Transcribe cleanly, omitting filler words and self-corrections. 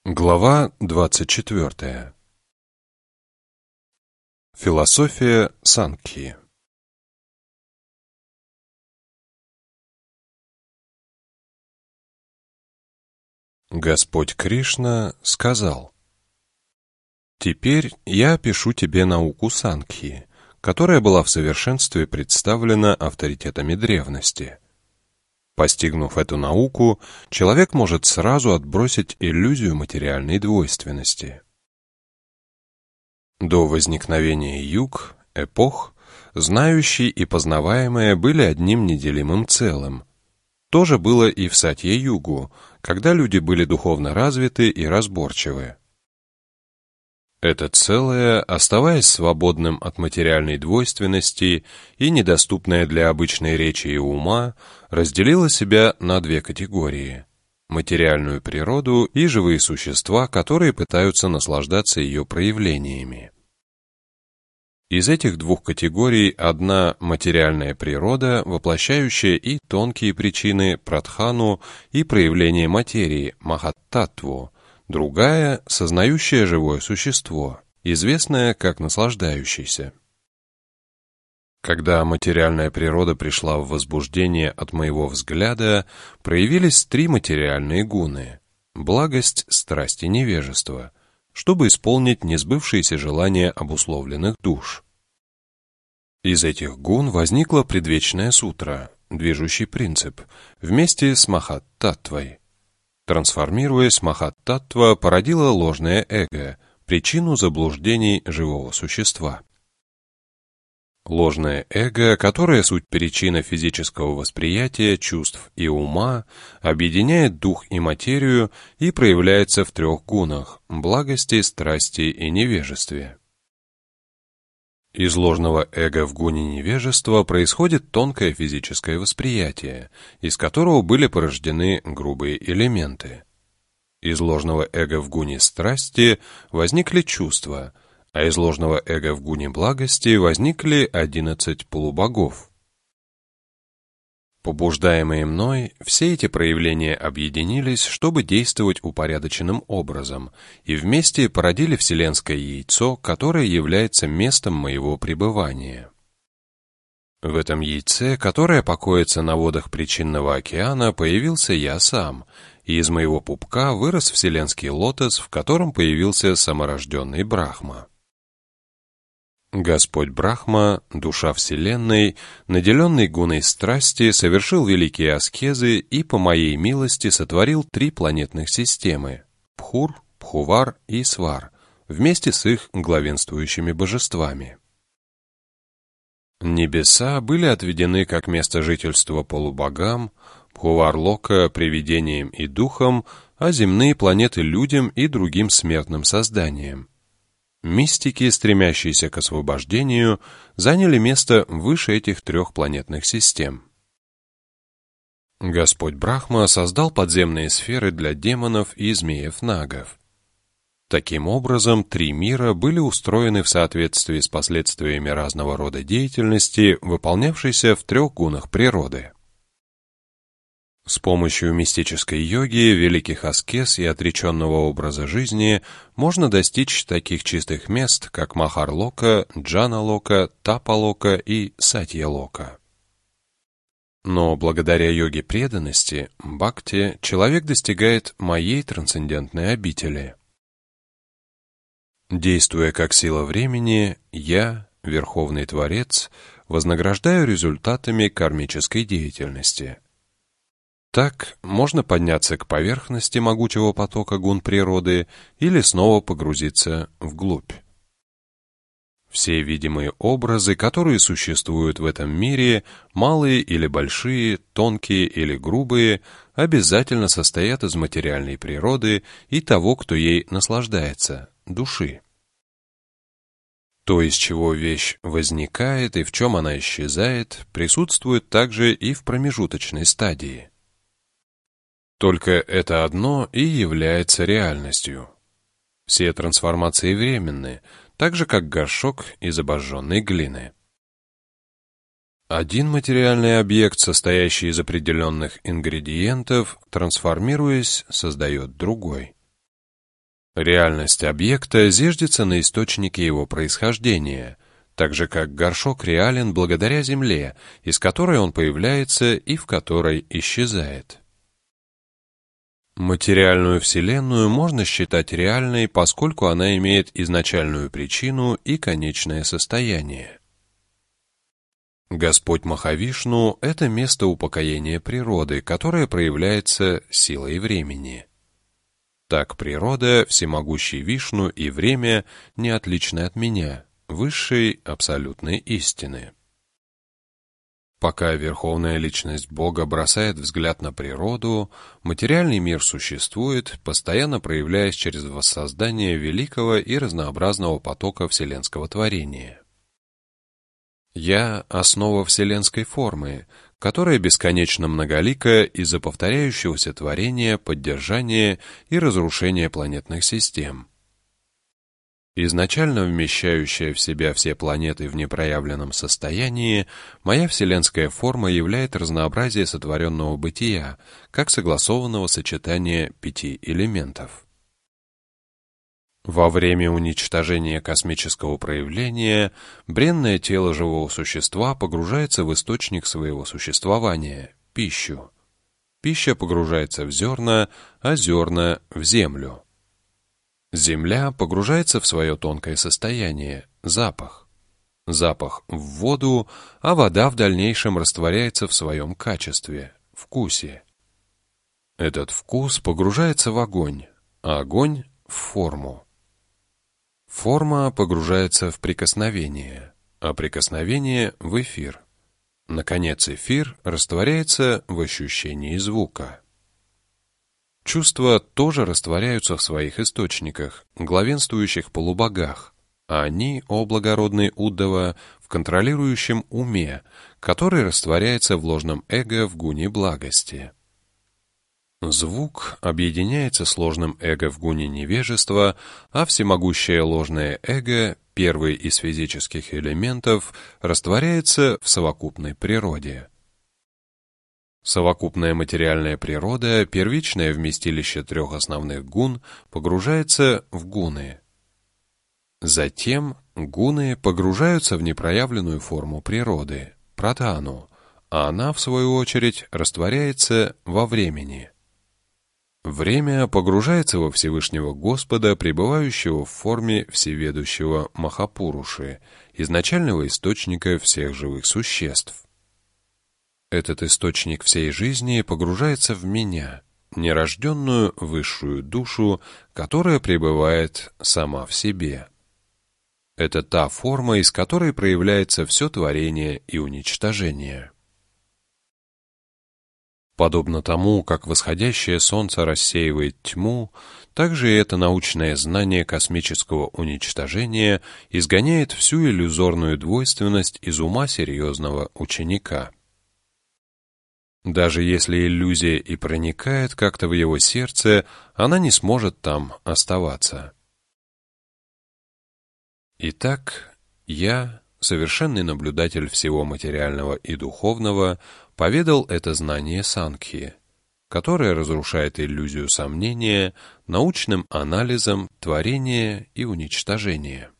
Глава 24. Философия Санкхьи. Господь Кришна сказал: «Теперь я опишу тебе науку Санкхьи, которая была в совершенстве представлена авторитетами древности. Постигнув эту науку, человек может сразу отбросить иллюзию материальной двойственности. До возникновения юг, эпох, знающие и познаваемые были одним неделимым целым. То же было и в Сатья-югу, когда люди были духовно развиты и разборчивы. Это целое, оставаясь свободным от материальной двойственности и недоступное для обычной речи и ума, разделило себя на две категории: материальную природу и живые существа, которые пытаются наслаждаться ее проявлениями. Из этих двух категорий одна — материальная природа, воплощающая и тонкие причины прадхану и проявление материи махаттаттву, другая — сознающая живое существо, известное как наслаждающийся. Когда материальная природа пришла в возбуждение от моего взгляда, проявились три материальные гуны — благость, страсть и невежество, чтобы исполнить несбывшиеся желания обусловленных душ. Из этих гун возникла предвечная сутра, движущий принцип, вместе с махаттаттвой. Трансформируясь, махаттаттва породила ложное эго, причину заблуждений живого существа. Ложное эго, которое суть причина физического восприятия, чувств и ума, объединяет дух и материю и проявляется в трех гунах – благости, страсти и невежестве. Из ложного эго в гуне невежества происходит тонкое физическое восприятие, из которого были порождены грубые элементы. Из ложного эго в гуне страсти возникли чувства, а из ложного эго в гуне благости возникли 11 полубогов. Побуждаемые мной, все эти проявления объединились, чтобы действовать упорядоченным образом, и вместе породили вселенское яйцо, которое является местом моего пребывания. В этом яйце, которое покоится на водах причинного океана, появился я сам, и из моего пупка вырос вселенский лотос, в котором появился саморожденный Брахма. Господь Брахма, душа Вселенной, наделенный гуной страсти, совершил великие аскезы и по моей милости сотворил три планетных системы – Пхур, Пхувар и Свар, вместе с их главенствующими божествами. Небеса были отведены как место жительства полубогам, Пхувар-лока – привидениям и духам, а земные планеты – людям и другим смертным созданиям. Мистики, стремящиеся к освобождению, заняли место выше этих трех планетных систем. Господь Брахма создал подземные сферы для демонов и змеев-нагов. Таким образом, три мира были устроены в соответствии с последствиями разного рода деятельности, выполнявшейся в трех гунах природы. С помощью мистической йоги, великих аскез и отреченного образа жизни можно достичь таких чистых мест, как Махар-лока, Джана-лока, Тапа-лока и Сатья-лока. Но благодаря йоге преданности, бхакти, человек достигает моей трансцендентной обители. Действуя как сила времени, я, Верховный Творец, вознаграждаю результатами кармической деятельности. Так можно подняться к поверхности могучего потока гун природы или снова погрузиться вглубь. Все видимые образы, которые существуют в этом мире, малые или большие, тонкие или грубые, обязательно состоят из материальной природы и того, кто ей наслаждается, души. То, из чего вещь возникает и в чем она исчезает, присутствует также и в промежуточной стадии. Только это одно и является реальностью. Все трансформации временны, так же как горшок из обожженной глины. Один материальный объект, состоящий из определенных ингредиентов, трансформируясь, создает другой. Реальность объекта зиждется на источнике его происхождения, так же как горшок реален благодаря Земле, из которой он появляется и в которой исчезает. Материальную Вселенную можно считать реальной, поскольку она имеет изначальную причину и конечное состояние. Господь Махавишну — это место упокоения природы, которое проявляется силой времени. Так природа, всемогущий Вишну и время не отличны от меня, высшей абсолютной истины. Пока Верховная Личность Бога бросает взгляд на природу, материальный мир существует, постоянно проявляясь через воссоздание великого и разнообразного потока вселенского творения. Я — основа вселенской формы, которая бесконечно многолика из-за повторяющегося творения, поддержания и разрушения планетных систем. Изначально вмещающая в себя все планеты в непроявленном состоянии, моя вселенская форма являет разнообразие сотворенного бытия, как согласованного сочетания 5 элементов. Во время уничтожения космического проявления бренное тело живого существа погружается в источник своего существования – пищу. Пища погружается в зерна, а зерна – в землю. Земля погружается в свое тонкое состояние – запах. Запах – в воду, а вода в дальнейшем растворяется в своем качестве – вкусе. Этот вкус погружается в огонь, а огонь – в форму. Форма погружается в прикосновение, а прикосновение — в эфир. Наконец, эфир растворяется в ощущении звука. Чувства тоже растворяются в своих источниках, главенствующих полубогах, а они, о благородный Уддава, в контролирующем уме, который растворяется в ложном эго в гуне благости. Звук объединяется с ложным эго в гуне невежества, а всемогущее ложное эго, первый из физических элементов, растворяется в совокупной природе. Совокупная материальная природа, первичное вместилище 3 основных гун, погружается в гуны. Затем гуны погружаются в непроявленную форму природы, прадхану, а она, в свою очередь, растворяется во времени. Время погружается во Всевышнего Господа, пребывающего в форме всеведущего Махапуруши, изначального источника всех живых существ. Этот источник всей жизни погружается в меня, нерожденную высшую душу, которая пребывает сама в себе. Это та форма, из которой проявляется все творение и уничтожение. Подобно тому, как восходящее солнце рассеивает тьму, так же и это научное знание космического уничтожения изгоняет всю иллюзорную двойственность из ума серьезного ученика. Даже если иллюзия и проникает как-то в его сердце, она не сможет там оставаться. Итак, я, совершенный наблюдатель всего материального и духовного, поведал это знание Сангхи, которое разрушает иллюзию сомнения научным анализом творения и уничтожения.